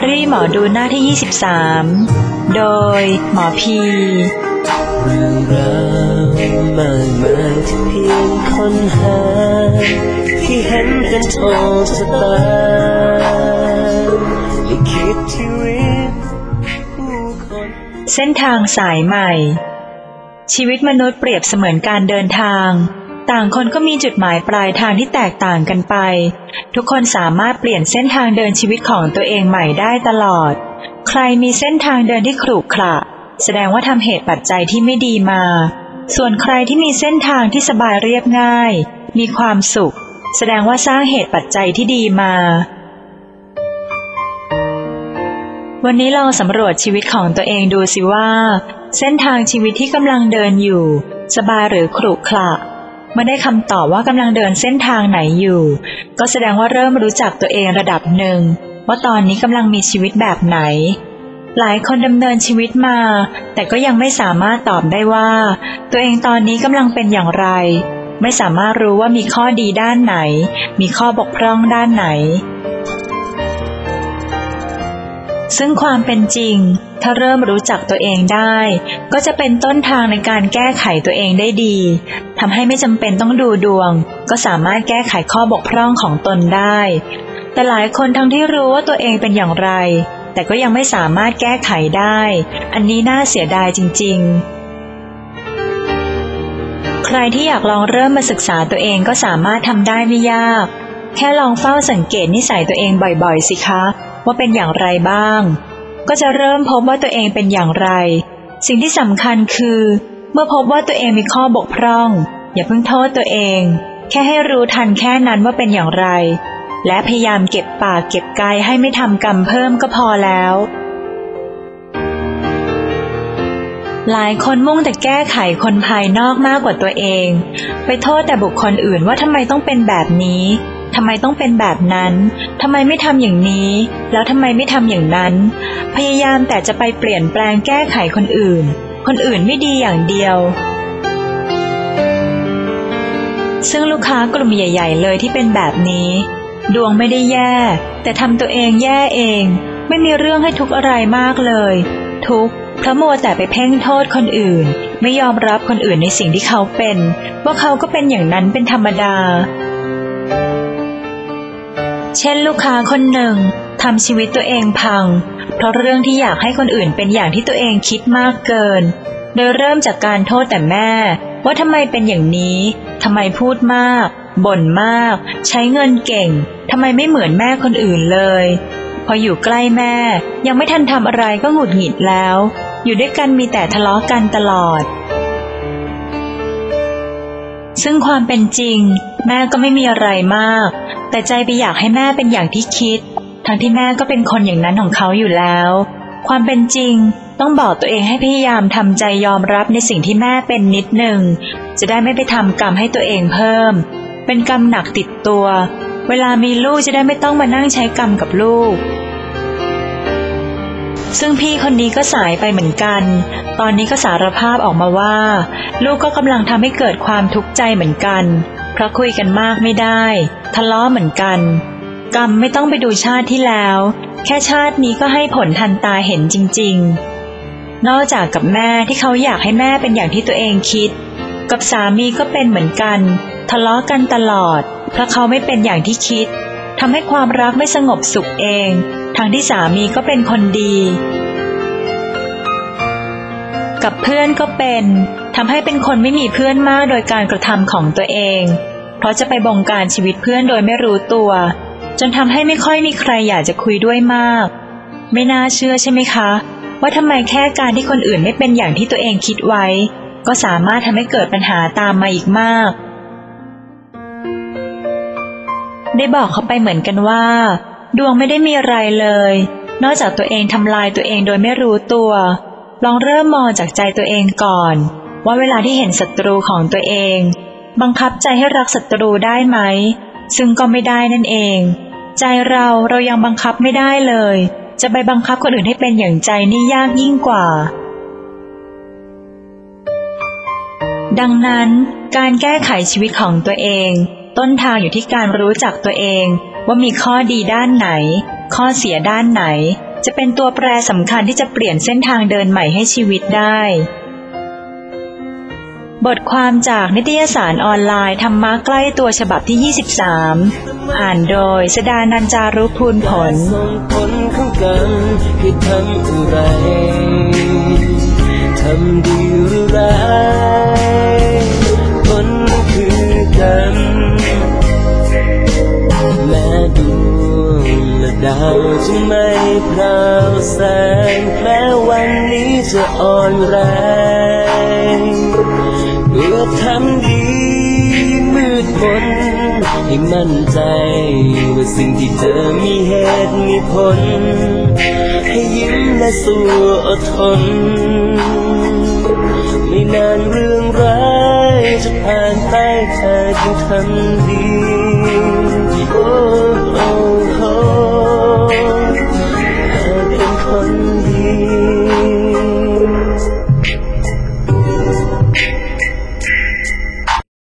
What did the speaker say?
รี่หมอดูหน้าที่23โดยหมอพีเรื่องราวมากมายที่เพียงค้นหาที่เห็นเป็นโชคชะตาลิขิตชีวิตผู้คนเส้นทางสายใหม่ชีวิตมนุษย์เปรียบเสมือนการเดินทางต่างคนก็มีจุดหมายปลายทางที่แตกต่างกันไปทุกคนสามารถเปลี่ยนเส้นทางเดินชีวิตของตัวเองใหม่ได้ตลอดใครมีเส้นทางเดินที่ขรุขระแสดงว่าทำเหตุปัจจัยที่ไม่ดีมาส่วนใครที่มีเส้นทางที่สบายเรียบง่ายมีความสุขแสดงว่าสร้างเหตุปัจจัยที่ดีมาวันนี้ลองสำรวจชีวิตของตัวเองดูสิว่าเส้นทางชีวิตที่กำลังเดินอยู่สบายหรือขรุขระเมื่อได้คำตอบว่ากำลังเดินเส้นทางไหนอยู่ก็แสดงว่าเริ่มรู้จักตัวเองระดับหนึ่งว่าตอนนี้กำลังมีชีวิตแบบไหนหลายคนดำเนินชีวิตมาแต่ก็ยังไม่สามารถตอบได้ว่าตัวเองตอนนี้กำลังเป็นอย่างไรไม่สามารถรู้ว่ามีข้อดีด้านไหนมีข้อบกพร่องด้านไหนซึ่งความเป็นจริงถ้าเริ่มรู้จักตัวเองได้ก็จะเป็นต้นทางในการแก้ไขตัวเองได้ดีทำให้ไม่จำเป็นต้องดูดวงก็สามารถแก้ไขข้อบกพร่องของตนได้แต่หลายคนทั้งที่รู้ว่าตัวเองเป็นอย่างไรแต่ก็ยังไม่สามารถแก้ไขได้อันนี้น่าเสียดายจริงๆใครที่อยากลองเริ่มมาศึกษาตัวเองก็สามารถทำได้ไม่ยากแค่ลองเฝ้าสังเกตนิสัยตัวเองบ่อยๆสิคะว่าเป็นอย่างไรบ้างก็จะเริ่มพบว่าตัวเองเป็นอย่างไรสิ่งที่สำคัญคือเมื่อพบว่าตัวเองมีข้อบกพร่องอย่าเพิ่งโทษตัวเองแค่ให้รู้ทันแค่นั้นว่าเป็นอย่างไรและพยายามเก็บปากเก็บกายให้ไม่ทำกรรมเพิ่มก็พอแล้วหลายคนมุ่งแต่แก้ไขคนภายนอกมากกว่าตัวเองไปโทษแต่บุคคลอื่นว่าทำไมต้องเป็นแบบนี้ทำไมต้องเป็นแบบนั้นทำไมไม่ทำอย่างนี้แล้วทำไมไม่ทำอย่างนั้นพยายามแต่จะไปเปลี่ยนแปลงแก้ไขคนอื่นไม่ดีอย่างเดียวซึ่งลูกค้ากลุ่มใหญ่ๆเลยที่เป็นแบบนี้ดวงไม่ได้แย่แต่ทำตัวเองแย่เองไม่มีเรื่องให้ทุกข์อะไรมากเลยทุกข์เพราะมัวแต่ไปเพ่งโทษคนอื่นไม่ยอมรับคนอื่นในสิ่งที่เขาเป็นว่าเขาก็เป็นอย่างนั้นเป็นธรรมดาเช่นลูกค้าคนหนึ่งทำชีวิตตัวเองพังเพราะเรื่องที่อยากให้คนอื่นเป็นอย่างที่ตัวเองคิดมากเกินโดยเริ่มจากการโทษแต่แม่ว่าทำไมเป็นอย่างนี้ทำไมพูดมากบ่นมากใช้เงินเก่งทำไมไม่เหมือนแม่คนอื่นเลยพออยู่ใกล้แม่ยังไม่ทันทำอะไรก็หงุดหงิดแล้วอยู่ด้วยกันมีแต่ทะเลาะกันตลอดซึ่งความเป็นจริงแม่ก็ไม่มีอะไรมากแต่ใจไปอยากให้แม่เป็นอย่างที่คิดทั้งที่แม่ก็เป็นคนอย่างนั้นของเขาอยู่แล้วความเป็นจริงต้องบอกตัวเองให้พยายามทำใจยอมรับในสิ่งที่แม่เป็นนิดหนึ่งจะได้ไม่ไปทำกรรมให้ตัวเองเพิ่มเป็นกรรมหนักติดตัวเวลามีลูกจะได้ไม่ต้องมานั่งใช้กรรมกับลูกซึ่งพี่คนนี้ก็สายไปเหมือนกันตอนนี้ก็สารภาพออกมาว่าลูกก็กำลังทำให้เกิดความทุกข์ใจเหมือนกันเพราะคุยกันมากไม่ได้ทะเลาะเหมือนกันกรรมไม่ต้องไปดูชาติที่แล้วแค่ชาตินี้ก็ให้ผลทันตาเห็นจริงๆนอกจากกับแม่ที่เขาอยากให้แม่เป็นอย่างที่ตัวเองคิดกับสามีก็เป็นเหมือนกันทะเลาะกันตลอดเพราะเขาไม่เป็นอย่างที่คิดทำให้ความรักไม่สงบสุขเองทั้งที่สามีก็เป็นคนดีกับเพื่อนก็เป็นทำให้เป็นคนไม่มีเพื่อนมากโดยการกระทำของตัวเองเพราะจะไปบงการชีวิตเพื่อนโดยไม่รู้ตัวจนทำให้ไม่ค่อยมีใครอยากจะคุยด้วยมากไม่น่าเชื่อใช่ไหมคะว่าทำไมแค่การที่คนอื่นไม่เป็นอย่างที่ตัวเองคิดไว้ก็สามารถทำให้เกิดปัญหาตามมาอีกมากได้บอกเขาไปเหมือนกันว่าดวงไม่ได้มีอะไรเลยนอกจากตัวเองทำลายตัวเองโดยไม่รู้ตัวลองเริ่มมองจากใจตัวเองก่อนว่าเวลาที่เห็นศัตรูของตัวเองบังคับใจให้รักศัตรูได้ไหมซึ่งก็ไม่ได้นั่นเองใจเรายังบังคับไม่ได้เลยจะไปบังคับคนอื่นให้เป็นอย่างใจนี่ยากยิ่งกว่าดังนั้นการแก้ไขชีวิตของตัวเองต้นทางอยู่ที่การรู้จักตัวเองว่ามีข้อดีด้านไหนข้อเสียด้านไหนจะเป็นตัวแปรสำคัญที่จะเปลี่ยนเส้นทางเดินใหม่ให้ชีวิตได้บทความจากนิตยสารออนไลน์ธรรมะใกล้ตัวฉบับที่ 23 อ่านโดยสดานันจารุพูนผลส่งผลของกันคือทำอะไรทำดีหรือร้ายผลคือกันแม้ดวงและดาวจะไม่พราวแสงแม้วันนี้จะอ่อนแรงเพื่อทำดีมืดมนให้มั่นใจว่าสิ่งที่เธอมีเหตุมีผลให้ยิ้มและสู้อดทนไม่นานเรื่องร้ายจะผ่านไปเธอจึงทำดี